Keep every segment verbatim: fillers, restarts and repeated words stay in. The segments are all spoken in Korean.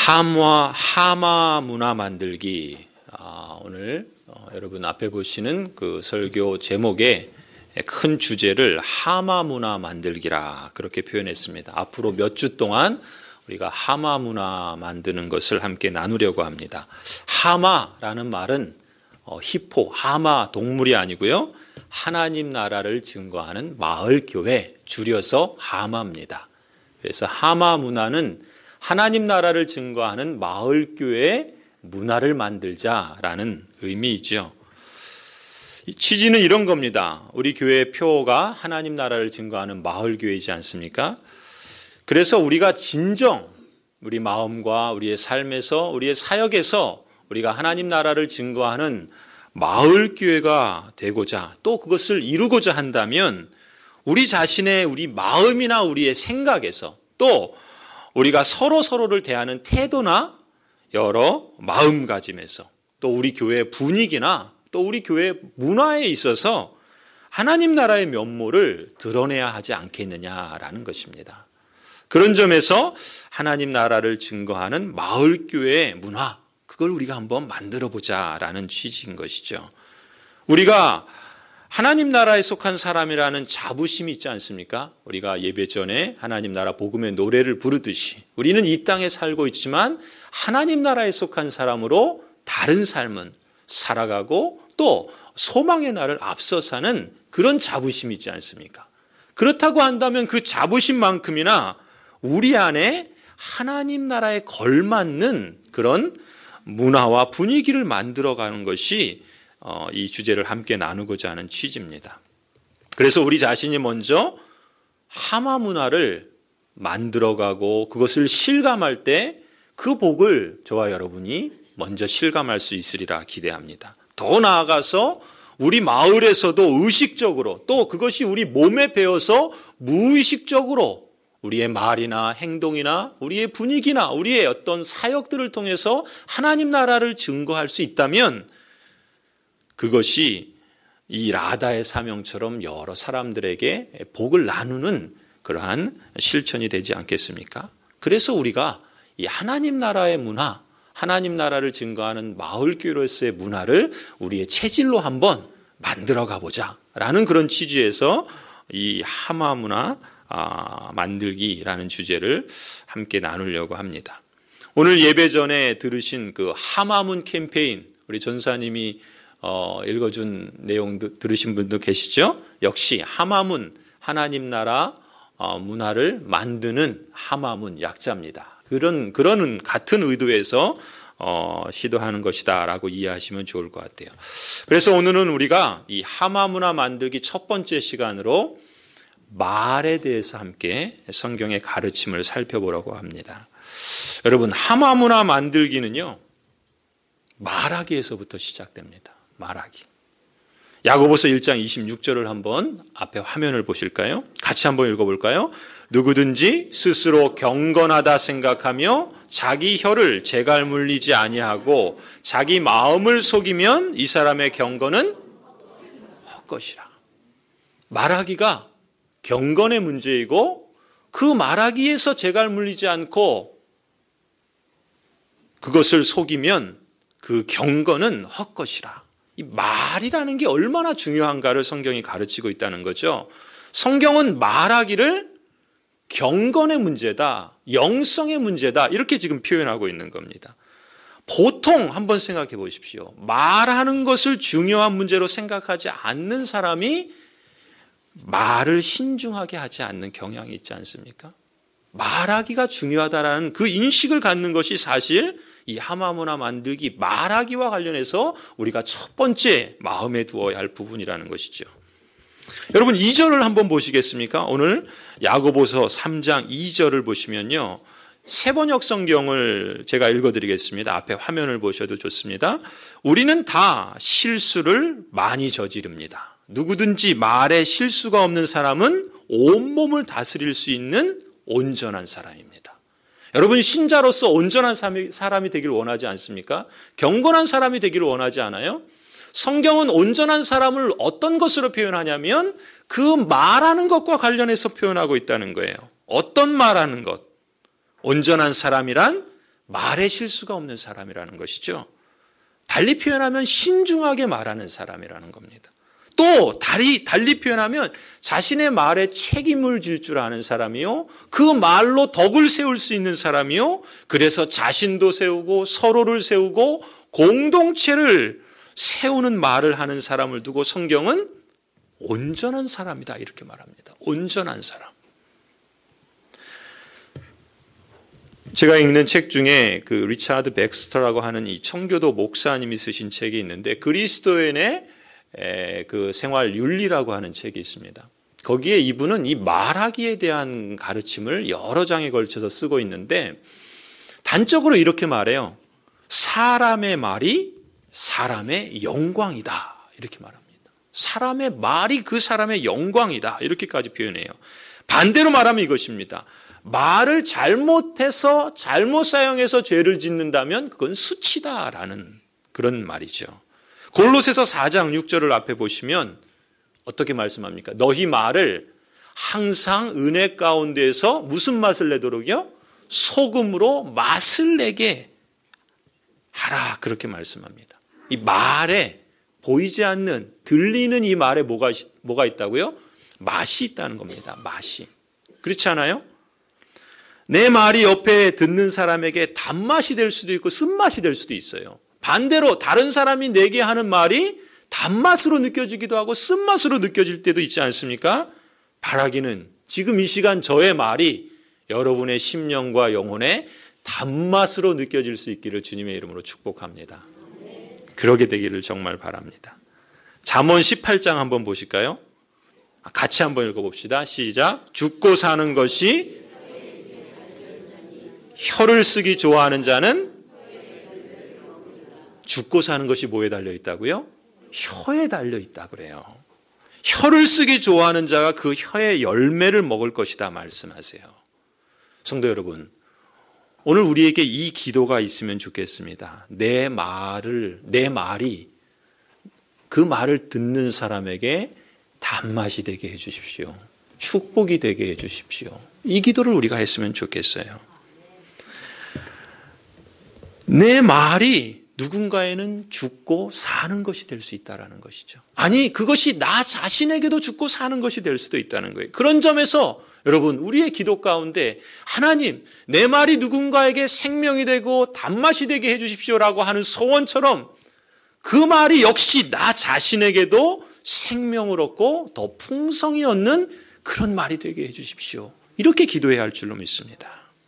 함화, 하마 문화 만들기. 아, 오늘 어, 여러분 앞에 보시는 그 설교 제목의 큰 주제를 하마 문화 만들기라 그렇게 표현했습니다. 앞으로 몇 주 동안 우리가 하마 문화 만드는 것을 함께 나누려고 합니다. 하마라는 말은 어, 히포, 하마 동물이 아니고요. 하나님 나라를 증거하는 마을 교회, 줄여서 하마입니다. 그래서 하마 문화는 하나님 나라를 증거하는 마을 교회의 문화를 만들자라는 의미이죠. 취지는 이런 겁니다. 우리 교회의 표가 하나님 나라를 증거하는 마을 교회이지 않습니까? 그래서 우리가 진정 우리 마음과 우리의 삶에서 우리의 사역에서 우리가 하나님 나라를 증거하는 마을 교회가 되고자 또 그것을 이루고자 한다면 우리 자신의 우리 마음이나 우리의 생각에서 또 우리가 서로 서로를 대하는 태도나 여러 마음가짐에서 또 우리 교회의 분위기나 또 우리 교회의 문화에 있어서 하나님 나라의 면모를 드러내야 하지 않겠느냐라는 것입니다. 그런 점에서 하나님 나라를 증거하는 마을교회의 문화, 그걸 우리가 한번 만들어보자라는 취지인 것이죠. 우리가 하나님 나라에 속한 사람이라는 자부심이 있지 않습니까? 우리가 예배 전에 하나님 나라 복음의 노래를 부르듯이 우리는 이 땅에 살고 있지만 하나님 나라에 속한 사람으로 다른 삶은 살아가고 또 소망의 날을 앞서 사는 그런 자부심이 있지 않습니까? 그렇다고 한다면 그 자부심만큼이나 우리 안에 하나님 나라에 걸맞는 그런 문화와 분위기를 만들어가는 것이 이 주제를 함께 나누고자 하는 취지입니다. 그래서 우리 자신이 먼저 하마 문화를 만들어가고 그것을 실감할 때 그 복을 저와 여러분이 먼저 실감할 수 있으리라 기대합니다. 더 나아가서 우리 마을에서도 의식적으로 또 그것이 우리 몸에 배어서 무의식적으로 우리의 말이나 행동이나 우리의 분위기나 우리의 어떤 사역들을 통해서 하나님 나라를 증거할 수 있다면 그것이 이 라다의 사명처럼 여러 사람들에게 복을 나누는 그러한 실천이 되지 않겠습니까? 그래서 우리가 이 하나님 나라의 문화, 하나님 나라를 증거하는 마을교회로서의 문화를 우리의 체질로 한번 만들어 가보자라는 그런 취지에서 이 하마 문화 만들기라는 주제를 함께 나누려고 합니다. 오늘 예배 전에 들으신 그 하마문 캠페인, 우리 전사님이 어, 읽어준 내용 들으신 분도 계시죠? 역시 하마문, 하나님 나라 어, 문화를 만드는 하마문 약자입니다. 그런, 그런 같은 의도에서 어, 시도하는 것이다라고 이해하시면 좋을 것 같아요. 그래서 오늘은 우리가 이 하마 문화 만들기 첫 번째 시간으로 말에 대해서 함께 성경의 가르침을 살펴보려고 합니다. 여러분, 하마 문화 만들기는요, 말하기에서부터 시작됩니다. 말하기. 야고보서 일 장 이십육 절을 한번 앞에 화면을 보실까요? 같이 한번 읽어볼까요? 누구든지 스스로 경건하다 생각하며 자기 혀를 재갈 물리지 아니하고 자기 마음을 속이면 이 사람의 경건은 헛것이라. 말하기가 경건의 문제이고 그 말하기에서 재갈 물리지 않고 그것을 속이면 그 경건은 헛것이라. 이 말이라는 게 얼마나 중요한가를 성경이 가르치고 있다는 거죠. 성경은 말하기를 경건의 문제다, 영성의 문제다 이렇게 지금 표현하고 있는 겁니다. 보통 한번 생각해 보십시오. 말하는 것을 중요한 문제로 생각하지 않는 사람이 말을 신중하게 하지 않는 경향이 있지 않습니까? 말하기가 중요하다라는 그 인식을 갖는 것이 사실 이 하마 문화 만들기 말하기와 관련해서 우리가 첫 번째 마음에 두어야 할 부분이라는 것이죠. 여러분 이 절을 한번 보시겠습니까? 오늘 야고보서 삼 장 이 절을 보시면요. 새번역 성경을 제가 읽어드리겠습니다. 앞에 화면을 보셔도 좋습니다. 우리는 다 실수를 많이 저지릅니다. 누구든지 말에 실수가 없는 사람은 온몸을 다스릴 수 있는 온전한 사람입니다. 여러분 신자로서 온전한 사람이 되기를 원하지 않습니까? 경건한 사람이 되기를 원하지 않아요? 성경은 온전한 사람을 어떤 것으로 표현하냐면 그 말하는 것과 관련해서 표현하고 있다는 거예요. 어떤 말하는 것? 온전한 사람이란 말에 실수가 없는 사람이라는 것이죠. 달리 표현하면 신중하게 말하는 사람이라는 겁니다. 또 달리, 달리 표현하면 자신의 말에 책임을 질 줄 아는 사람이요, 그 말로 덕을 세울 수 있는 사람이요, 그래서 자신도 세우고 서로를 세우고 공동체를 세우는 말을 하는 사람을 두고 성경은 온전한 사람이다 이렇게 말합니다. 온전한 사람. 제가 읽는 책 중에 그 리차드 백스터라고 하는 이 청교도 목사님이 쓰신 책이 있는데, 그리스도인의 그 생활 윤리라고 하는 책이 있습니다. 거기에 이분은 이 말하기에 대한 가르침을 여러 장에 걸쳐서 쓰고 있는데, 단적으로 이렇게 말해요. 사람의 말이 사람의 영광이다 이렇게 말합니다. 사람의 말이 그 사람의 영광이다 이렇게까지 표현해요. 반대로 말하면 이것입니다. 말을 잘못해서 잘못 사용해서 죄를 짓는다면 그건 수치다라는 그런 말이죠. 골로새서 사 장 육 절을 앞에 보시면 어떻게 말씀합니까? 너희 말을 항상 은혜 가운데에서 무슨 맛을 내도록요? 소금으로 맛을 내게 하라 그렇게 말씀합니다. 이 말에 보이지 않는, 들리는 이 말에 뭐가, 뭐가 있다고요? 맛이 있다는 겁니다. 맛이. 그렇지 않아요? 내 말이 옆에 듣는 사람에게 단맛이 될 수도 있고 쓴맛이 될 수도 있어요. 반대로 다른 사람이 내게 하는 말이 단맛으로 느껴지기도 하고 쓴맛으로 느껴질 때도 있지 않습니까? 바라기는 지금 이 시간 저의 말이 여러분의 심령과 영혼에 단맛으로 느껴질 수 있기를 주님의 이름으로 축복합니다. 그러게 되기를 정말 바랍니다. 잠언 십팔 장 한번 보실까요? 같이 한번 읽어봅시다. 시작. 죽고 사는 것이 혀를 쓰기 좋아하는 자는, 죽고 사는 것이 뭐에 달려있다고요? 혀에 달려있다 그래요. 혀를 쓰기 좋아하는 자가 그 혀의 열매를 먹을 것이다 말씀하세요. 성도 여러분, 오늘 우리에게 이 기도가 있으면 좋겠습니다. 내 말을, 내 말이 그 말을 듣는 사람에게 단맛이 되게 해 주십시오. 축복이 되게 해 주십시오. 이 기도를 우리가 했으면 좋겠어요. 내 말이 누군가에는 죽고 사는 것이 될 수 있다는 것이죠. 아니, 그것이 나 자신에게도 죽고 사는 것이 될 수도 있다는 거예요. 그런 점에서 여러분, 우리의 기도 가운데 하나님, 내 말이 누군가에게 생명이 되고 단맛이 되게 해 주십시오라고 하는 소원처럼 그 말이 역시 나 자신에게도 생명을 얻고 더 풍성히 얻는 그런 말이 되게 해 주십시오. 이렇게 기도해야 할 줄로 믿습니다.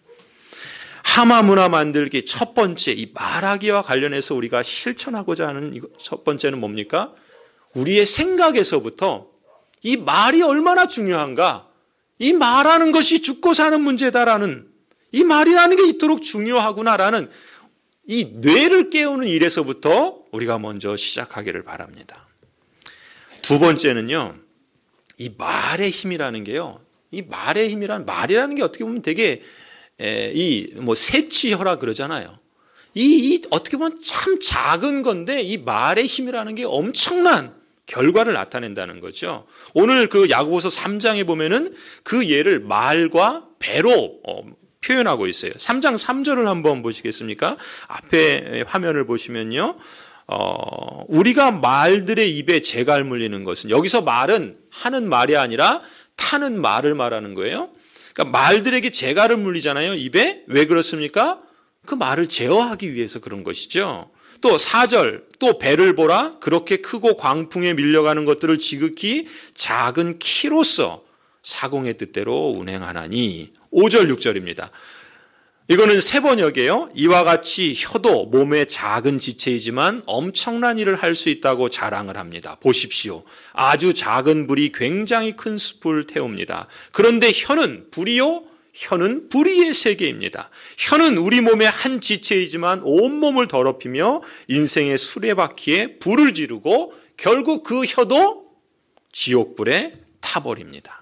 하마 문화 만들기 첫 번째, 이 말하기와 관련해서 우리가 실천하고자 하는 첫 번째는 뭡니까? 우리의 생각에서부터 이 말이 얼마나 중요한가, 이 말하는 것이 죽고 사는 문제다라는, 이 말이라는 게 이토록 중요하구나라는 이 뇌를 깨우는 일에서부터 우리가 먼저 시작하기를 바랍니다. 두 번째는요, 이 말의 힘이라는 게요, 이 말의 힘이란, 말이라는 게 어떻게 보면 되게 에, 이 뭐 새치혀라 그러잖아요. 이, 이 어떻게 보면 참 작은 건데 이 말의 힘이라는 게 엄청난 결과를 나타낸다는 거죠. 오늘 그 야고보서 삼 장에 보면은 그 예를 말과 배로 어, 표현하고 있어요. 삼 장 삼 절을 한번 보시겠습니까? 앞에 화면을 보시면요, 어, 우리가 말들의 입에 재갈 물리는 것은, 여기서 말은 하는 말이 아니라 타는 말을 말하는 거예요. 그러니까 말들에게 재갈을 물리잖아요, 입에. 왜 그렇습니까? 그 말을 제어하기 위해서 그런 것이죠. 또 사 절, 또 배를 보라. 그렇게 크고 광풍에 밀려가는 것들을 지극히 작은 키로서 사공의 뜻대로 운행하나니. 오 절, 육 절입니다. 이거는 세 번역이에요. 이와 같이 혀도 몸의 작은 지체이지만 엄청난 일을 할 수 있다고 자랑을 합니다. 보십시오. 아주 작은 불이 굉장히 큰 숲을 태웁니다. 그런데 혀는 불이요? 혀는 불의의 세계입니다. 혀는 우리 몸의 한 지체이지만 온몸을 더럽히며 인생의 수레바퀴에 불을 지르고 결국 그 혀도 지옥불에 타버립니다.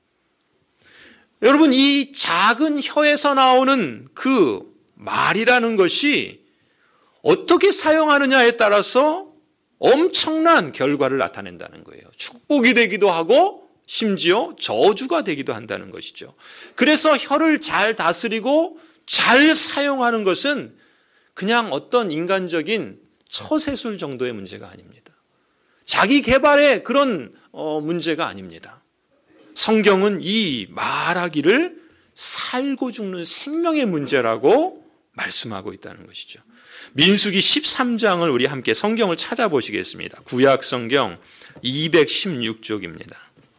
여러분, 이 작은 혀에서 나오는 그 말이라는 것이 어떻게 사용하느냐에 따라서 엄청난 결과를 나타낸다는 거예요. 축복이 되기도 하고 심지어 저주가 되기도 한다는 것이죠. 그래서 혀를 잘 다스리고 잘 사용하는 것은 그냥 어떤 인간적인 처세술 정도의 문제가 아닙니다. 자기 개발의 그런 어, 문제가 아닙니다. 성경은 이 말하기를 살고 죽는 생명의 문제라고 말씀하고 있다는 것이죠. 민수기 십삼 장을 우리 함께 성경을 찾아보시겠습니다. 구약 성경 이백십육 쪽입니다.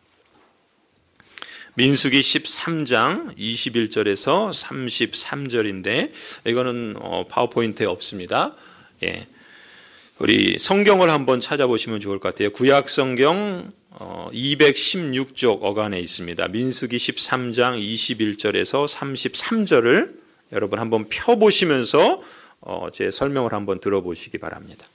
민수기 십삼 장 이십일 절에서 삼십삼 절인데 이거는 파워포인트에 없습니다. 예. 우리 성경을 한번 찾아보시면 좋을 것 같아요. 구약 성경 이백십육 쪽 어간에 있습니다. 민수기 십삼 장 이십일 절에서 삼십삼 절을 여러분 한번 펴보시면서 제 설명을 한번 들어보시기 바랍니다.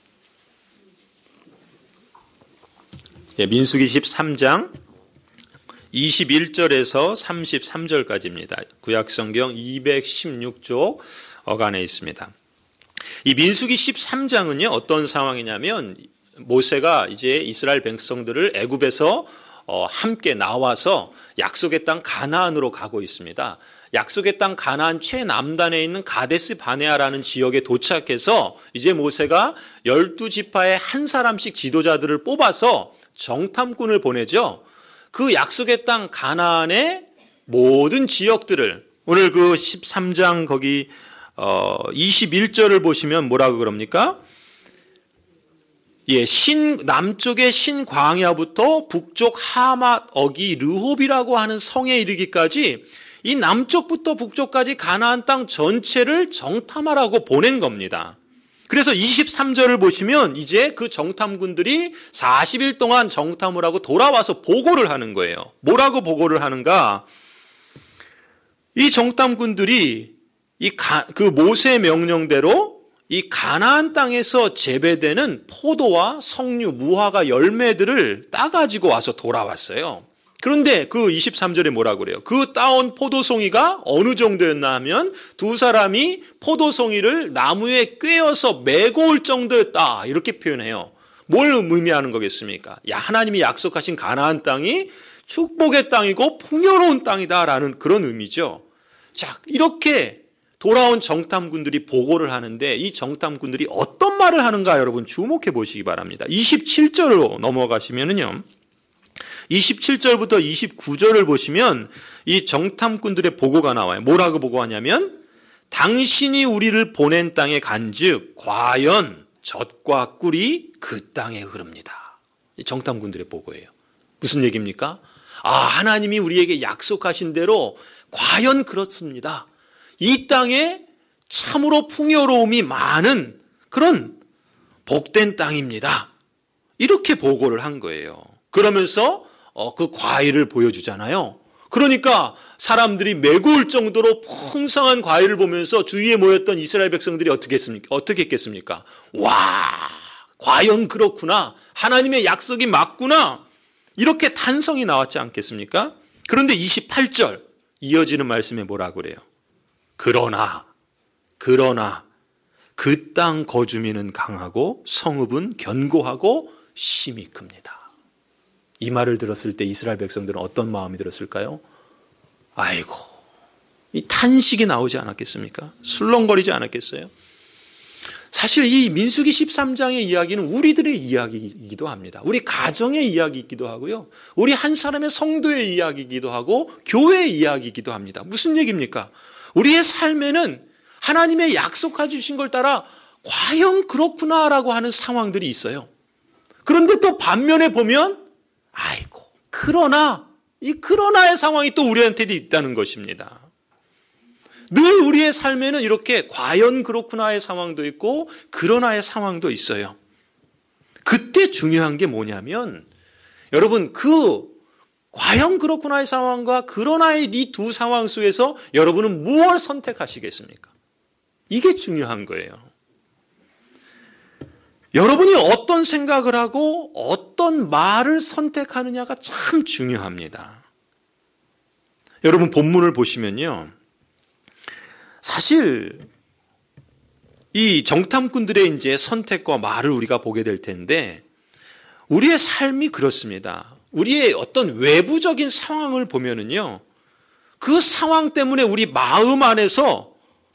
예, 민수기 십삼 장 이십일 절에서 삼십삼 절까지입니다. 구약 성경 이백십육 쪽 어간에 있습니다. 이 민수기 십삼 장은요, 어떤 상황이냐면 모세가 이제 이스라엘 백성들을 애굽에서 어, 함께 나와서 약속의 땅 가나안으로 가고 있습니다. 약속의 땅 가나안 최남단에 있는 가데스 바네아라는 지역에 도착해서 이제 모세가 열두 지파의 한 사람씩 지도자들을 뽑아서 정탐꾼을 보내죠. 그 약속의 땅 가나안의 모든 지역들을 오늘 그 십삼 장 거기 어 이십일 절을 보시면 뭐라고 그럽니까? 예, 신 남쪽의 신광야부터 북쪽 하맛 어기 르홉이라고 하는 성에 이르기까지 이 남쪽부터 북쪽까지 가나안 땅 전체를 정탐하라고 보낸 겁니다. 그래서 이십삼 절을 보시면 이제 그 정탐군들이 사십 일 동안 정탐을 하고 돌아와서 보고를 하는 거예요. 뭐라고 보고를 하는가? 이 정탐군들이 이 그 모세의 명령대로 이 가나안 땅에서 재배되는 포도와 석류, 무화과 열매들을 따가지고 와서 돌아왔어요. 그런데 그 이십삼 절에 뭐라고 그래요? 그 따온 포도송이가 어느 정도였나 하면 두 사람이 포도송이를 나무에 꿰어서 메고 올 정도였다. 이렇게 표현해요. 뭘 의미하는 거겠습니까? 야, 하나님이 약속하신 가나안 땅이 축복의 땅이고 풍요로운 땅이다라는 그런 의미죠. 자, 이렇게 돌아온 정탐군들이 보고를 하는데 이 정탐군들이 어떤 말을 하는가 여러분 주목해 보시기 바랍니다. 이십칠 절로 넘어가시면은요. 이십칠 절부터 이십구 절을 보시면 이 정탐꾼들의 보고가 나와요. 뭐라고 보고하냐면 당신이 우리를 보낸 땅에 간즉 과연 젖과 꿀이 그 땅에 흐릅니다. 이 정탐꾼들의 보고예요. 무슨 얘기입니까? 아, 하나님이 우리에게 약속하신 대로 과연 그렇습니다. 이 땅에 참으로 풍요로움이 많은 그런 복된 땅입니다. 이렇게 보고를 한 거예요. 그러면서 어, 그 과일을 보여주잖아요. 그러니까 사람들이 메고 올 정도로 풍성한 과일을 보면서 주위에 모였던 이스라엘 백성들이 어떻게 했습니까? 어떻게 했겠습니까? 와, 과연 그렇구나. 하나님의 약속이 맞구나. 이렇게 탄성이 나왔지 않겠습니까? 그런데 이십팔 절 이어지는 말씀에 뭐라고 그래요? 그러나, 그러나 그 땅 거주민은 강하고 성읍은 견고하고 심히 큽니다. 이 말을 들었을 때 이스라엘 백성들은 어떤 마음이 들었을까요? 아이고, 이 탄식이 나오지 않았겠습니까? 술렁거리지 않았겠어요? 사실 이 민수기 십삼 장의 이야기는 우리들의 이야기이기도 합니다. 우리 가정의 이야기이기도 하고요. 우리 한 사람의 성도의 이야기이기도 하고 교회의 이야기이기도 합니다. 무슨 얘기입니까? 우리의 삶에는 하나님의 약속해 주신 걸 따라 과연 그렇구나라고 하는 상황들이 있어요. 그런데 또 반면에 보면 아이고, 그러나, 이 그러나의 상황이 또 우리한테도 있다는 것입니다. 늘 우리의 삶에는 이렇게 과연 그렇구나의 상황도 있고, 그러나의 상황도 있어요. 그때 중요한 게 뭐냐면, 여러분, 그, 과연 그렇구나의 상황과 그러나의 이 두 상황 속에서 여러분은 무엇을 선택하시겠습니까? 이게 중요한 거예요. 여러분이 어떤 생각을 하고 어떤 말을 선택하느냐가 참 중요합니다. 여러분 본문을 보시면요. 사실 이 정탐꾼들의 이제 선택과 말을 우리가 보게 될 텐데 우리의 삶이 그렇습니다. 우리의 어떤 외부적인 상황을 보면은요. 그 상황 때문에 우리 마음 안에서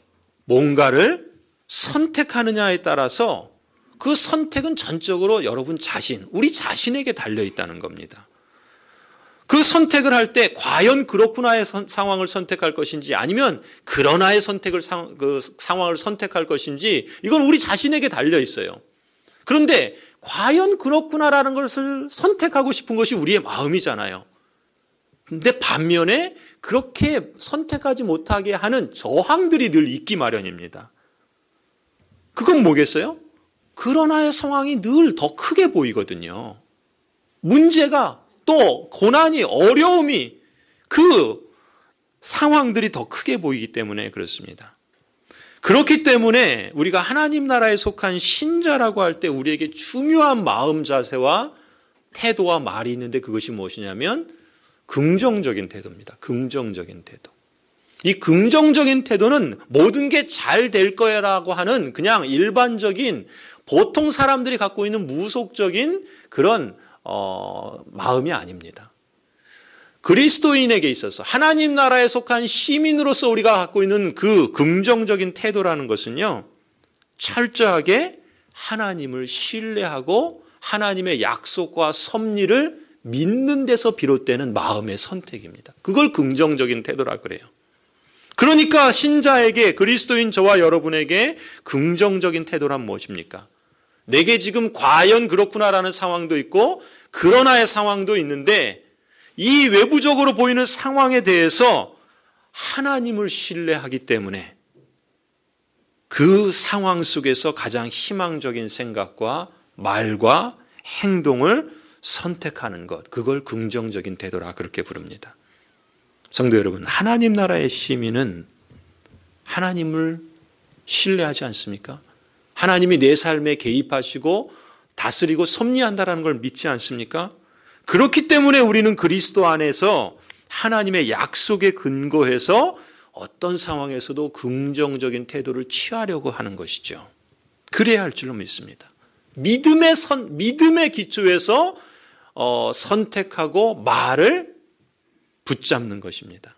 뭔가를 선택하느냐에 따라서 그 선택은 전적으로 여러분 자신, 우리 자신에게 달려있다는 겁니다. 그 선택을 할 때 과연 그렇구나의 선, 상황을 선택할 것인지 아니면 그러나의 선택을 상, 그 상황을 선택할 것인지 이건 우리 자신에게 달려있어요. 그런데 과연 그렇구나라는 것을 선택하고 싶은 것이 우리의 마음이잖아요. 근데 반면에 그렇게 선택하지 못하게 하는 저항들이 늘 있기 마련입니다. 그건 뭐겠어요? 그러나의 상황이 늘 더 크게 보이거든요. 문제가 또 고난이 어려움이 그 상황들이 더 크게 보이기 때문에 그렇습니다. 그렇기 때문에 우리가 하나님 나라에 속한 신자라고 할 때 우리에게 중요한 마음 자세와 태도와 말이 있는데 그것이 무엇이냐면 긍정적인 태도입니다. 긍정적인 태도. 이 긍정적인 태도는 모든 게 잘 될 거야라고 하는 그냥 일반적인 보통 사람들이 갖고 있는 무속적인 그런 어, 마음이 아닙니다. 그리스도인에게 있어서 하나님 나라에 속한 시민으로서 우리가 갖고 있는 그 긍정적인 태도라는 것은요, 철저하게 하나님을 신뢰하고 하나님의 약속과 섭리를 믿는 데서 비롯되는 마음의 선택입니다. 그걸 긍정적인 태도라 그래요. 그러니까 신자에게, 그리스도인 저와 여러분에게 긍정적인 태도란 무엇입니까? 내게 지금 과연 그렇구나라는 상황도 있고 그러나의 상황도 있는데 이 외부적으로 보이는 상황에 대해서 하나님을 신뢰하기 때문에 그 상황 속에서 가장 희망적인 생각과 말과 행동을 선택하는 것, 그걸 긍정적인 태도라 그렇게 부릅니다. 성도 여러분, 하나님 나라의 시민은 하나님을 신뢰하지 않습니까? 하나님이 내 삶에 개입하시고 다스리고 섭리한다는 걸 믿지 않습니까? 그렇기 때문에 우리는 그리스도 안에서 하나님의 약속에 근거해서 어떤 상황에서도 긍정적인 태도를 취하려고 하는 것이죠. 그래야 할 줄로 믿습니다. 믿음의 선, 믿음의 기초에서 어, 선택하고 말을 붙잡는 것입니다.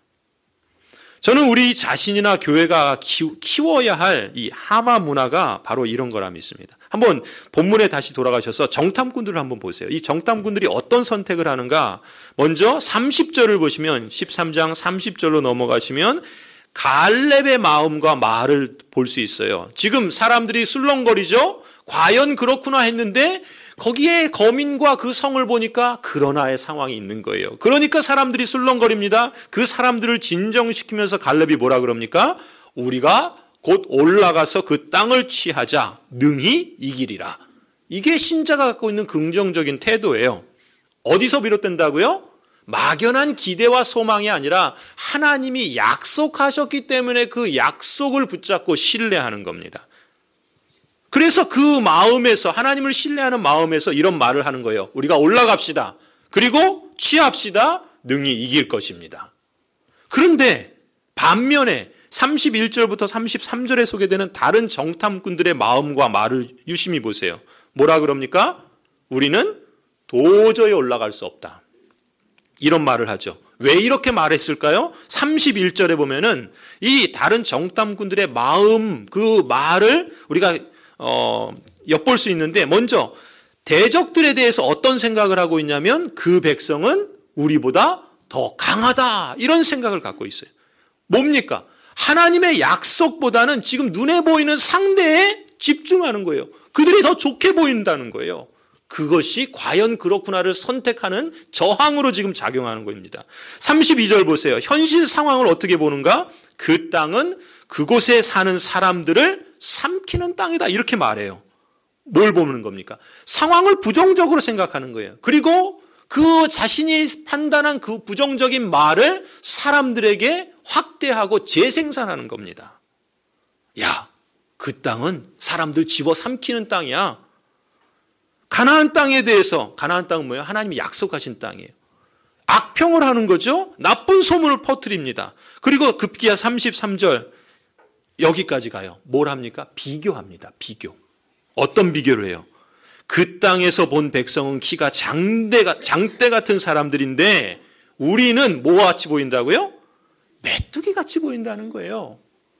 저는 우리 자신이나 교회가 키워야 할 이 하마 문화가 바로 이런 거라 믿습니다. 한번 본문에 다시 돌아가셔서 정탐꾼들을 한번 보세요. 이 정탐꾼들이 어떤 선택을 하는가? 먼저 삼십 절을 보시면 십삼 장 삼십 절로 넘어가시면 갈렙의 마음과 말을 볼 수 있어요. 지금 사람들이 술렁거리죠? 과연 그렇구나 했는데 거기에 거민과 그 성을 보니까 그러나의 상황이 있는 거예요. 그러니까 사람들이 술렁거립니다. 그 사람들을 진정시키면서 갈렙이 뭐라 그럽니까? 우리가 곧 올라가서 그 땅을 취하자. 능히 이기리라. 이게 신자가 갖고 있는 긍정적인 태도예요. 어디서 비롯된다고요? 막연한 기대와 소망이 아니라 하나님이 약속하셨기 때문에 그 약속을 붙잡고 신뢰하는 겁니다. 그래서 그 마음에서, 하나님을 신뢰하는 마음에서 이런 말을 하는 거예요. 우리가 올라갑시다. 그리고 취합시다. 능히 이길 것입니다. 그런데 반면에 삼십일 절부터 삼십삼 절에 소개되는 다른 정탐꾼들의 마음과 말을 유심히 보세요. 뭐라 그럽니까? 우리는 도저히 올라갈 수 없다. 이런 말을 하죠. 왜 이렇게 말했을까요? 삼십일 절에 보면은 이 다른 정탐꾼들의 마음, 그 말을 우리가 어, 엿볼 수 있는데, 먼저 대적들에 대해서 어떤 생각을 하고 있냐면 그 백성은 우리보다 더 강하다, 이런 생각을 갖고 있어요. 뭡니까? 하나님의 약속보다는 지금 눈에 보이는 상대에 집중하는 거예요. 그들이 더 좋게 보인다는 거예요. 그것이 과연 그렇구나를 선택하는 저항으로 지금 작용하는 겁니다. 삼십이 절 보세요. 현실 상황을 어떻게 보는가? 그 땅은 그곳에 사는 사람들을 삼키는 땅이다, 이렇게 말해요. 뭘 보는 겁니까? 상황을 부정적으로 생각하는 거예요. 그리고 그 자신이 판단한 그 부정적인 말을 사람들에게 확대하고 재생산하는 겁니다. 야, 그 땅은 사람들 집어 삼키는 땅이야. 가나안 땅에 대해서, 가나안 땅은 뭐예요? 하나님이 약속하신 땅이에요. 악평을 하는 거죠. 나쁜 소문을 퍼뜨립니다. 그리고 급기야 삼십삼 절 여기까지 가요. 뭘 합니까? 비교합니다. 비교. 어떤 비교를 해요? 그 땅에서 본 백성은 키가 장대, 장대 같은 사람들인데 우리는 뭐와 같이 보인다고요? 메뚜기 같이 보인다는 거예요.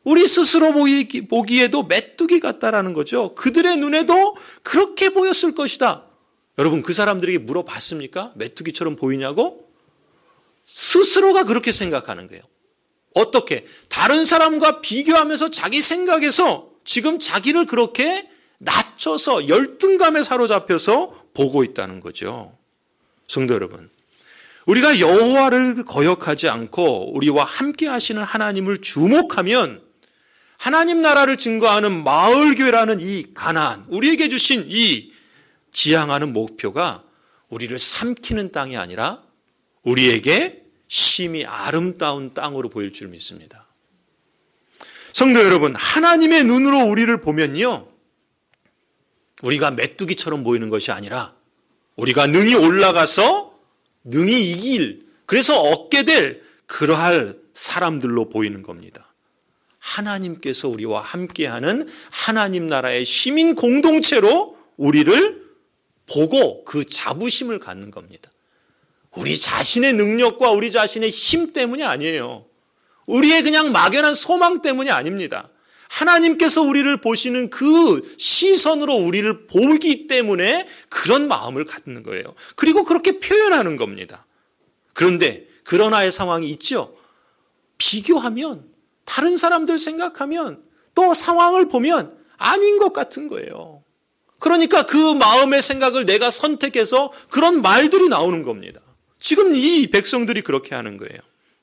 우리 스스로 보기, 보기에도 메뚜기 같다라는 거죠. 그들의 눈에도 그렇게 보였을 것이다. 여러분, 그 사람들에게 물어봤습니까? 메뚜기처럼 보이냐고? 스스로가 그렇게 생각하는 거예요. 어떻게? 다른 사람과 비교하면서 자기 생각에서 지금 자기를 그렇게 낮춰서 열등감에 사로잡혀서 보고 있다는 거죠. 성도 여러분, 우리가 여호와를 거역하지 않고 우리와 함께 하시는 하나님을 주목하면 하나님 나라를 증거하는 마을교회라는 이 가나안, 우리에게 주신 이 지향하는 목표가 우리를 삼키는 땅이 아니라 우리에게 심히 아름다운 땅으로 보일 줄 믿습니다. 성도 여러분, 하나님의 눈으로 우리를 보면요, 우리가 메뚜기처럼 보이는 것이 아니라 우리가 능히 올라가서 능히 이길, 그래서 얻게 될 그러할 사람들로 보이는 겁니다. 하나님께서 우리와 함께하는 하나님 나라의 시민 공동체로 우리를 보고 그 자부심을 갖는 겁니다. 우리 자신의 능력과 우리 자신의 힘 때문이 아니에요. 우리의 그냥 막연한 소망 때문이 아닙니다. 하나님께서 우리를 보시는 그 시선으로 우리를 보기 때문에 그런 마음을 갖는 거예요. 그리고 그렇게 표현하는 겁니다. 그런데 그러나의 상황이 있죠. 비교하면, 다른 사람들 생각하면, 또 상황을 보면 아닌 것 같은 거예요. 그러니까 그 마음의 생각을 내가 선택해서 그런 말들이 나오는 겁니다. 지금 이 백성들이 그렇게 하는 거예요.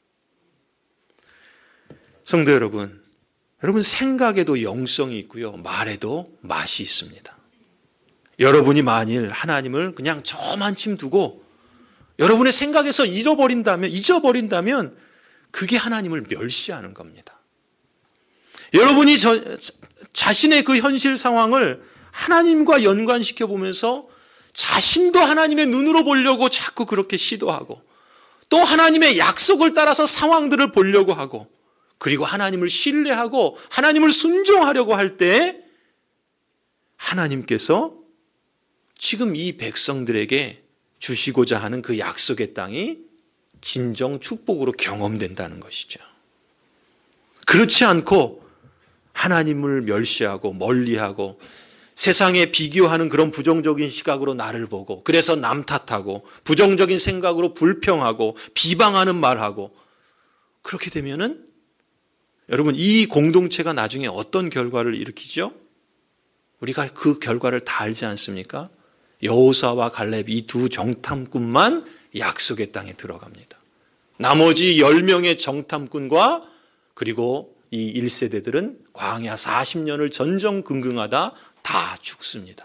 성도 여러분, 여러분 생각에도 영성이 있고요, 말에도 맛이 있습니다. 여러분이 만일 하나님을 그냥 저만침 두고 여러분의 생각에서 잊어버린다면, 잊어버린다면 그게 하나님을 멸시하는 겁니다. 여러분이 저, 자신의 그 현실 상황을 하나님과 연관시켜 보면서 자신도 하나님의 눈으로 보려고 자꾸 그렇게 시도하고, 또 하나님의 약속을 따라서 상황들을 보려고 하고, 그리고 하나님을 신뢰하고 하나님을 순종하려고 할 때 하나님께서 지금 이 백성들에게 주시고자 하는 그 약속의 땅이 진정 축복으로 경험된다는 것이죠. 그렇지 않고 하나님을 멸시하고 멀리하고 세상에 비교하는 그런 부정적인 시각으로 나를 보고, 그래서 남 탓하고 부정적인 생각으로 불평하고 비방하는 말하고, 그렇게 되면은 여러분, 이 공동체가 나중에 어떤 결과를 일으키죠? 우리가 그 결과를 다 알지 않습니까? 여호수아와 갈렙 이 두 정탐꾼만 약속의 땅에 들어갑니다. 나머지 열 명의 정탐꾼과 그리고 이 일 세대들은 광야 사십 년을 전전긍긍하다 다 죽습니다.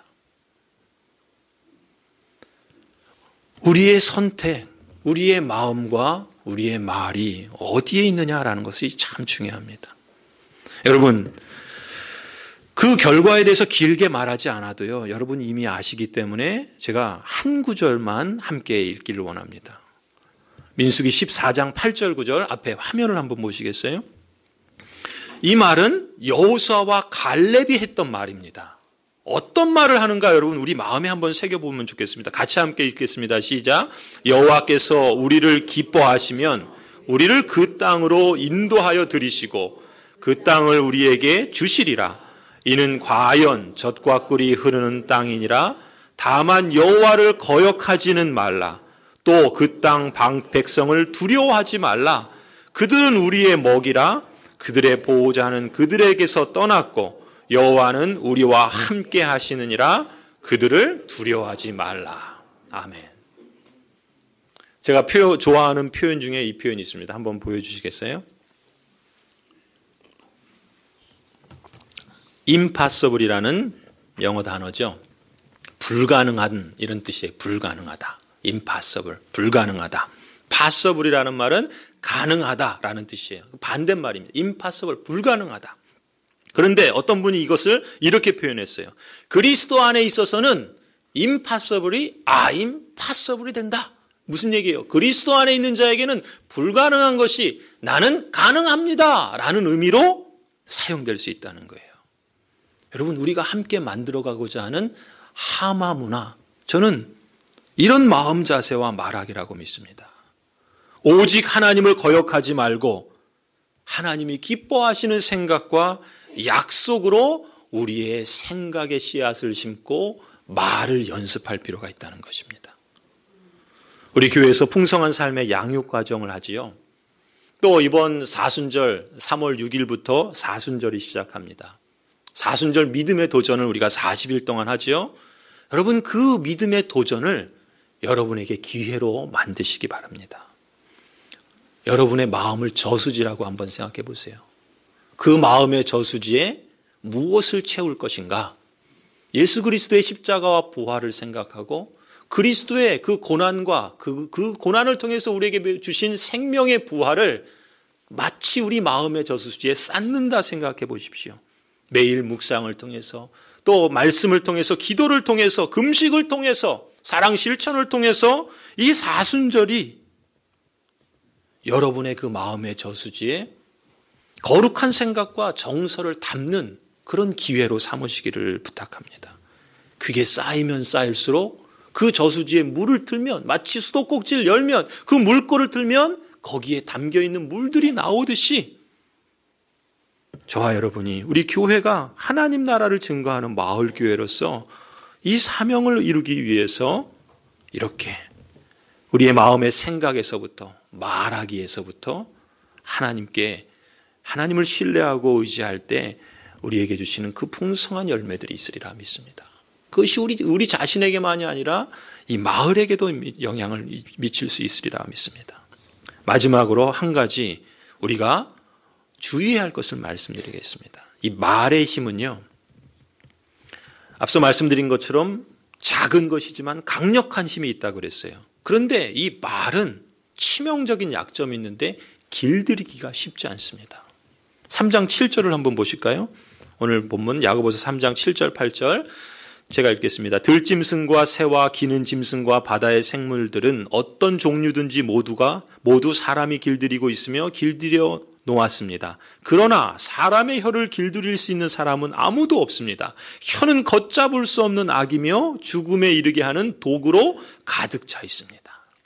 우리의 선택, 우리의 마음과 우리의 말이 어디에 있느냐라는 것이 참 중요합니다. 여러분, 그 결과에 대해서 길게 말하지 않아도요, 여러분 이미 아시기 때문에 제가 한 구절만 함께 읽기를 원합니다. 민수기 십사 장 팔 절 구 절 앞에 화면을 한번 보시겠어요? 이 말은 여호수아와 갈렙이 했던 말입니다. 어떤 말을 하는가 여러분 우리 마음에 한번 새겨보면 좋겠습니다. 같이 함께 읽겠습니다. 시작. 여호와께서 우리를 기뻐하시면 우리를 그 땅으로 인도하여 들이시고 그 땅을 우리에게 주시리라. 이는 과연 젖과 꿀이 흐르는 땅이니라. 다만 여호와를 거역하지는 말라. 또 그 땅 백성을 두려워하지 말라. 그들은 우리의 먹이라. 그들의 보호자는 그들에게서 떠났고 여호와는 우리와 함께 하시느니라. 그들을 두려워하지 말라. 아멘. 제가 표, 좋아하는 표현 중에 이 표현이 있습니다. 한번 보여주시겠어요? impossible이라는 영어 단어죠. 불가능한 이런 뜻이에요. 불가능하다. impossible, 불가능하다. possible이라는 말은 가능하다라는 뜻이에요. 반대말입니다. impossible, 불가능하다. 그런데 어떤 분이 이것을 이렇게 표현했어요. 그리스도 안에 있어서는 impossible이 아, impossible이 된다. 무슨 얘기예요? 그리스도 안에 있는 자에게는 불가능한 것이 나는 가능합니다. 라는 의미로 사용될 수 있다는 거예요. 여러분, 우리가 함께 만들어가고자 하는 하마 문화, 저는 이런 마음 자세와 말하기라고 믿습니다. 오직 하나님을 거역하지 말고 하나님이 기뻐하시는 생각과 약속으로 우리의 생각의 씨앗을 심고 말을 연습할 필요가 있다는 것입니다. 우리 교회에서 풍성한 삶의 양육 과정을 하지요. 또 이번 사순절 삼월 육일부터 사순절이 시작합니다. 사순절 믿음의 도전을 우리가 사십 일 동안 하지요. 여러분, 그 믿음의 도전을 여러분에게 기회로 만드시기 바랍니다. 여러분의 마음을 저수지라고 한번 생각해 보세요. 그 마음의 저수지에 무엇을 채울 것인가? 예수 그리스도의 십자가와 부활을 생각하고 그리스도의 그 고난과 그, 그 고난을 통해서 우리에게 주신 생명의 부활을 마치 우리 마음의 저수지에 쌓는다 생각해 보십시오. 매일 묵상을 통해서 또 말씀을 통해서 기도를 통해서 금식을 통해서 사랑 실천을 통해서 이 사순절이 여러분의 그 마음의 저수지에 거룩한 생각과 정서를 담는 그런 기회로 삼으시기를 부탁합니다. 그게 쌓이면 쌓일수록 그 저수지에 물을 틀면 마치 수도꼭지를 열면 그 물꼬를 틀면 거기에 담겨있는 물들이 나오듯이 저와 여러분이 우리 교회가 하나님 나라를 증거하는 마을교회로서 이 사명을 이루기 위해서 이렇게 우리의 마음의 생각에서부터 말하기에서부터 하나님께 하나님을 신뢰하고 의지할 때 우리에게 주시는 그 풍성한 열매들이 있으리라 믿습니다. 그것이 우리, 우리 자신에게만이 아니라 이 마을에게도 영향을 미칠 수 있으리라 믿습니다. 마지막으로 한 가지 우리가 주의해야 할 것을 말씀드리겠습니다. 이 말의 힘은요, 앞서 말씀드린 것처럼 작은 것이지만 강력한 힘이 있다고 그랬어요. 그런데 이 말은 치명적인 약점이 있는데 길들이기가 쉽지 않습니다. 삼 장 칠 절을 한번 보실까요? 오늘 본문 야고보서 삼 장 칠 절 팔 절 제가 읽겠습니다. 들짐승과 새와 기는 짐승과 바다의 생물들은 어떤 종류든지 모두가 모두 사람이 길들이고 있으며 길들여 놓았습니다. 그러나 사람의 혀를 길들일 수 있는 사람은 아무도 없습니다. 혀는 걷잡을 수 없는 악이며 죽음에 이르게 하는 도구로 가득 차 있습니다.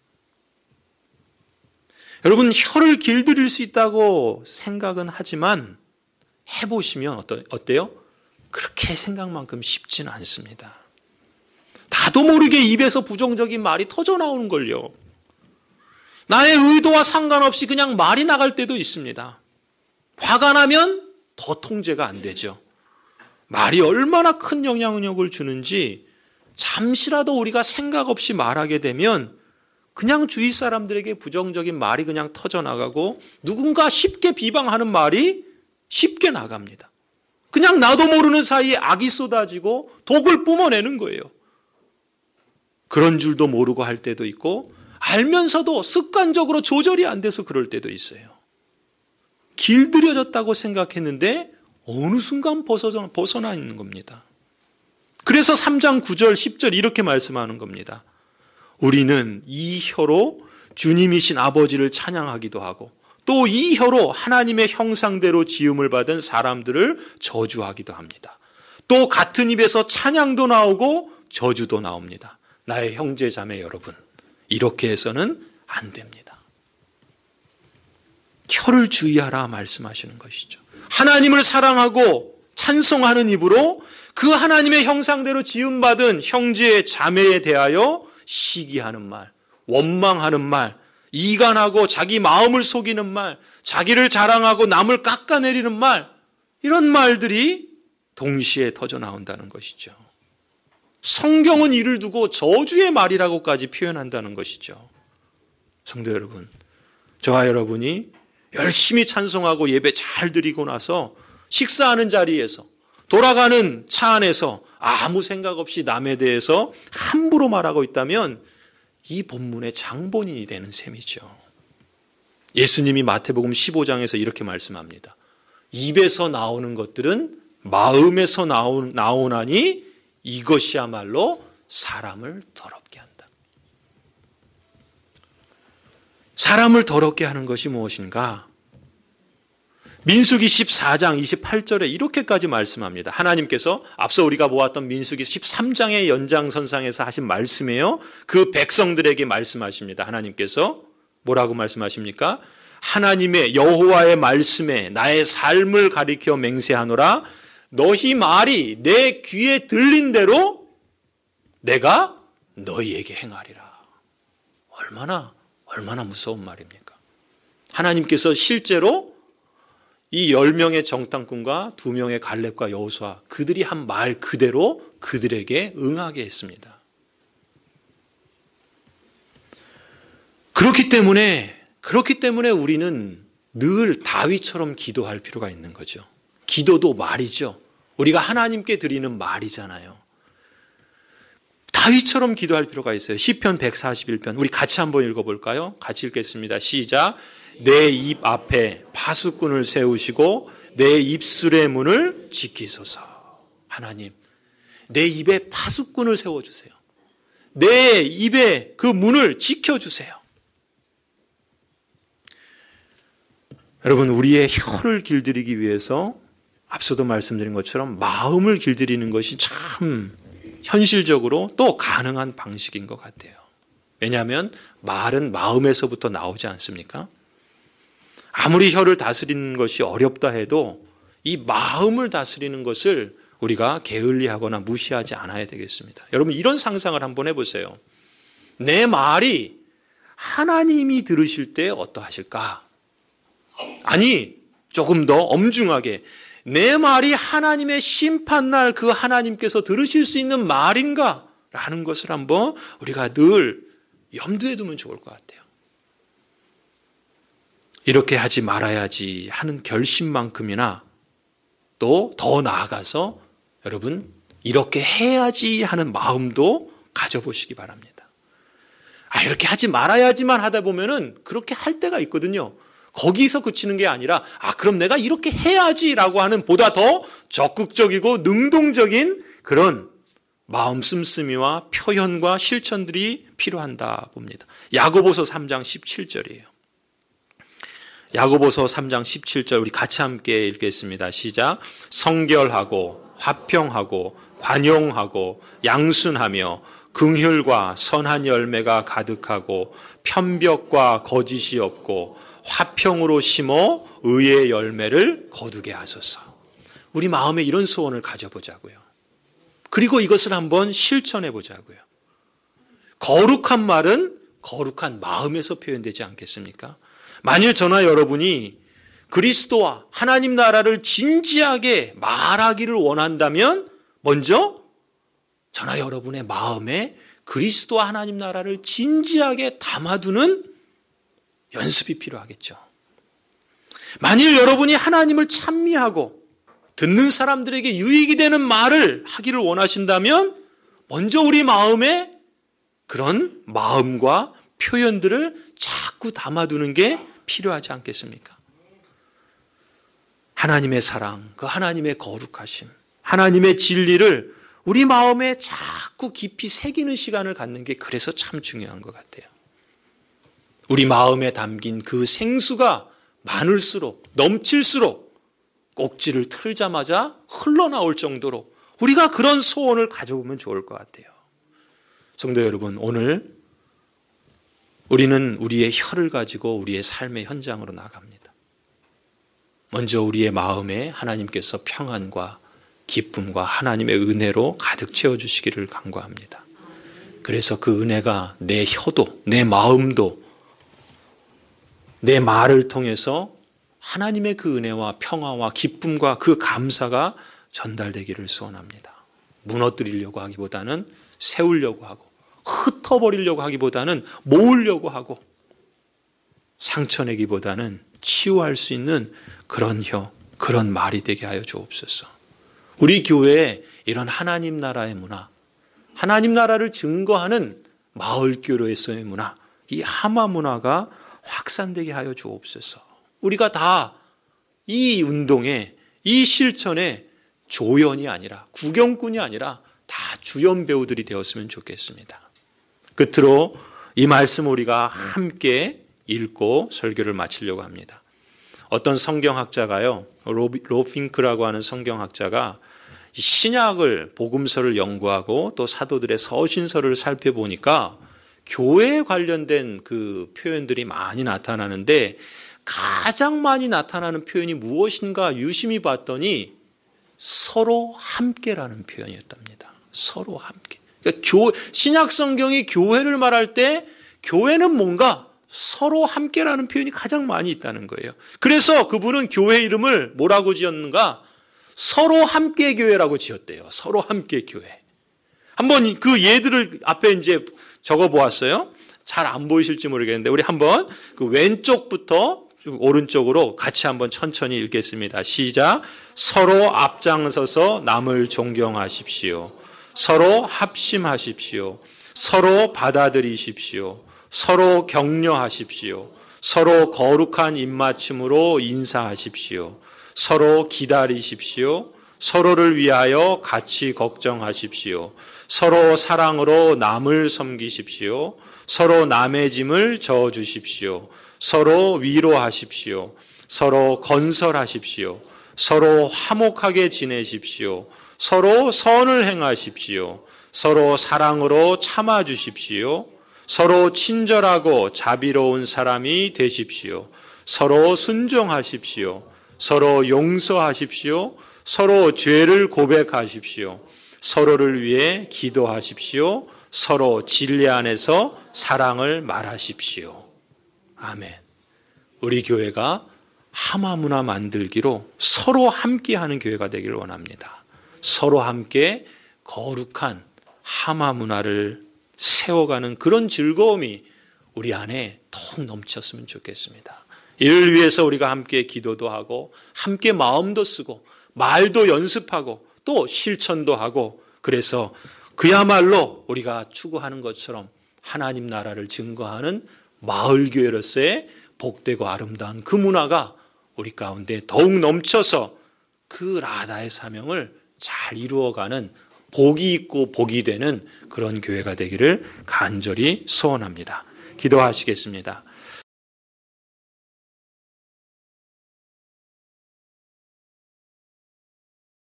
여러분, 혀를 길들일 수 있다고 생각은 하지만 해보시면 어떠, 어때요? 그렇게 생각만큼 쉽지는 않습니다. 나도 모르게 입에서 부정적인 말이 터져 나오는 걸요. 나의 의도와 상관없이 그냥 말이 나갈 때도 있습니다. 화가 나면 더 통제가 안 되죠. 말이 얼마나 큰 영향력을 주는지 잠시라도 우리가 생각 없이 말하게 되면 그냥 주위 사람들에게 부정적인 말이 그냥 터져나가고 누군가 쉽게 비방하는 말이 쉽게 나갑니다. 그냥 나도 모르는 사이에 악이 쏟아지고 독을 뿜어내는 거예요. 그런 줄도 모르고 할 때도 있고 알면서도 습관적으로 조절이 안 돼서 그럴 때도 있어요. 길들여졌다고 생각했는데 어느 순간 벗어나, 벗어나 있는 겁니다. 그래서 삼 장 구 절 십 절 이렇게 말씀하는 겁니다. 우리는 이 혀로 주님이신 아버지를 찬양하기도 하고 또 이 혀로 하나님의 형상대로 지음을 받은 사람들을 저주하기도 합니다. 또 같은 입에서 찬양도 나오고 저주도 나옵니다. 나의 형제 자매 여러분, 이렇게 해서는 안 됩니다. 혀를 주의하라 말씀하시는 것이죠. 하나님을 사랑하고 찬송하는 입으로 그 하나님의 형상대로 지음받은 형제 자매에 대하여 시기하는 말, 원망하는 말, 이간하고 자기 마음을 속이는 말, 자기를 자랑하고 남을 깎아내리는 말, 이런 말들이 동시에 터져 나온다는 것이죠. 성경은 이를 두고 저주의 말이라고까지 표현한다는 것이죠. 성도 여러분, 저와 여러분이 열심히 찬송하고 예배 잘 드리고 나서 식사하는 자리에서 돌아가는 차 안에서 아무 생각 없이 남에 대해서 함부로 말하고 있다면 이 본문의 장본인이 되는 셈이죠. 예수님이 마태복음 십오 장에서 이렇게 말씀합니다. 입에서 나오는 것들은 마음에서 나온, 나오나니 이것이야말로 사람을 더럽게 한다. 사람을 더럽게 하는 것이 무엇인가? 민수기 십사 장 이십팔 절에 이렇게까지 말씀합니다. 하나님께서 앞서 우리가 보았던 민수기 십삼 장의 연장선상에서 하신 말씀이에요. 그 백성들에게 말씀하십니다. 하나님께서 뭐라고 말씀하십니까? 하나님의 여호와의 말씀에 나의 삶을 가리켜 맹세하노라. 너희 말이 내 귀에 들린 대로 내가 너희에게 행하리라. 얼마나 얼마나 무서운 말입니까? 하나님께서 실제로 이 열 명의 정탐꾼과 두 명의 갈렙과 여호수아 그들이 한 말 그대로 그들에게 응하게 했습니다. 그렇기 때문에 그렇기 때문에 우리는 늘 다윗처럼 기도할 필요가 있는 거죠. 기도도 말이죠. 우리가 하나님께 드리는 말이잖아요. 다윗처럼 기도할 필요가 있어요. 시편 백사십일 편 우리 같이 한번 읽어볼까요? 같이 읽겠습니다. 시작. 내 입 앞에 파수꾼을 세우시고 내 입술의 문을 지키소서. 하나님, 내 입에 파수꾼을 세워주세요. 내 입에 그 문을 지켜주세요. 여러분, 우리의 혀를 길들이기 위해서 앞서도 말씀드린 것처럼 마음을 길들이는 것이 참 현실적으로 또 가능한 방식인 것 같아요. 왜냐하면 말은 마음에서부터 나오지 않습니까? 아무리 혀를 다스리는 것이 어렵다 해도 이 마음을 다스리는 것을 우리가 게을리하거나 무시하지 않아야 되겠습니다. 여러분, 이런 상상을 한번 해보세요. 내 말이 하나님이 들으실 때 어떠하실까? 아니, 조금 더 엄중하게 내 말이 하나님의 심판날 그 하나님께서 들으실 수 있는 말인가? 라는 것을 한번 우리가 늘 염두에 두면 좋을 것 같아요. 이렇게 하지 말아야지 하는 결심만큼이나 또 더 나아가서 여러분 이렇게 해야지 하는 마음도 가져보시기 바랍니다. 아, 이렇게 하지 말아야지만 하다 보면은 그렇게 할 때가 있거든요. 거기서 그치는 게 아니라 아 그럼 내가 이렇게 해야지라고 하는 보다 더 적극적이고 능동적인 그런 마음 씀씀이와 표현과 실천들이 필요한다 봅니다. 야고보서 삼 장 십칠 절이에요. 야고보서 삼 장 십칠 절 우리 같이 함께 읽겠습니다. 시작. 성결하고 화평하고 관용하고 양순하며 긍휼과 선한 열매가 가득하고 편벽과 거짓이 없고 화평으로 심어 의의 열매를 거두게 하소서. 우리 마음에 이런 소원을 가져보자고요. 그리고 이것을 한번 실천해 보자고요. 거룩한 말은 거룩한 마음에서 표현되지 않겠습니까? 만일 저나 여러분이 그리스도와 하나님 나라를 진지하게 말하기를 원한다면 먼저 저나 여러분의 마음에 그리스도와 하나님 나라를 진지하게 담아두는 연습이 필요하겠죠. 만일 여러분이 하나님을 찬미하고 듣는 사람들에게 유익이 되는 말을 하기를 원하신다면 먼저 우리 마음에 그런 마음과 표현들을 자꾸 담아두는 게 필요하지 않겠습니까? 하나님의 사랑, 그 하나님의 거룩하심, 하나님의 진리를 우리 마음에 자꾸 깊이 새기는 시간을 갖는 게 그래서 참 중요한 것 같아요. 우리 마음에 담긴 그 생수가 많을수록, 넘칠수록 꼭지를 틀자마자 흘러나올 정도로 우리가 그런 소원을 가져보면 좋을 것 같아요. 성도 여러분, 오늘 우리는 우리의 혀를 가지고 우리의 삶의 현장으로 나갑니다. 먼저 우리의 마음에 하나님께서 평안과 기쁨과 하나님의 은혜로 가득 채워주시기를 간구합니다. 그래서 그 은혜가 내 혀도, 내 마음도, 내 말을 통해서 하나님의 그 은혜와 평화와 기쁨과 그 감사가 전달되기를 소원합니다. 무너뜨리려고 하기보다는 세우려고 하고 흩어버리려고 하기보다는 모으려고 하고 상처내기보다는 치유할 수 있는 그런 혀, 그런 말이 되게 하여 주옵소서. 우리 교회에 이런 하나님 나라의 문화, 하나님 나라를 증거하는 마을교회에서의 문화, 이 하마 문화가 확산되게 하여 주옵소서. 우리가 다 이 운동에, 이 실천에 조연이 아니라, 구경꾼이 아니라 다 주연 배우들이 되었으면 좋겠습니다. 끝으로 이 말씀 우리가 함께 읽고 설교를 마치려고 합니다. 어떤 성경학자가요, 로핑크라고 하는 성경학자가 신약을, 복음서를 연구하고 또 사도들의 서신서를 살펴보니까 교회에 관련된 그 표현들이 많이 나타나는데 가장 많이 나타나는 표현이 무엇인가 유심히 봤더니 서로 함께라는 표현이었답니다. 서로 함께. 그러니까 교, 신약 성경이 교회를 말할 때 교회는 뭔가 서로 함께라는 표현이 가장 많이 있다는 거예요. 그래서 그분은 교회 이름을 뭐라고 지었는가? 서로 함께 교회라고 지었대요. 서로 함께 교회. 한번 그 예들을 앞에 이제 적어 보았어요. 잘 안 보이실지 모르겠는데 우리 한번 그 왼쪽부터 오른쪽으로 같이 한번 천천히 읽겠습니다. 시작. 서로 앞장서서 남을 존경하십시오. 서로 합심하십시오. 서로 받아들이십시오. 서로 격려하십시오. 서로 거룩한 입맞춤으로 인사하십시오. 서로 기다리십시오. 서로를 위하여 같이 걱정하십시오. 서로 사랑으로 남을 섬기십시오. 서로 남의 짐을 저어주십시오. 서로 위로하십시오. 서로 건설하십시오. 서로 화목하게 지내십시오. 서로 선을 행하십시오. 서로 사랑으로 참아주십시오. 서로 친절하고 자비로운 사람이 되십시오. 서로 순종하십시오. 서로 용서하십시오. 서로 죄를 고백하십시오. 서로를 위해 기도하십시오. 서로 진리 안에서 사랑을 말하십시오. 아멘. 우리 교회가 하마 문화 만들기로 서로 함께하는 교회가 되기를 원합니다. 서로 함께 거룩한 하마 문화를 세워가는 그런 즐거움이 우리 안에 더욱 넘쳤으면 좋겠습니다. 이를 위해서 우리가 함께 기도도 하고 함께 마음도 쓰고 말도 연습하고 또 실천도 하고 그래서 그야말로 우리가 추구하는 것처럼 하나님 나라를 증거하는 마을교회로서의 복되고 아름다운 그 문화가 우리 가운데 더욱 넘쳐서 그 라다의 사명을 잘 이루어가는 복이 있고 복이 되는 그런 교회가 되기를 간절히 소원합니다. 기도하시겠습니다.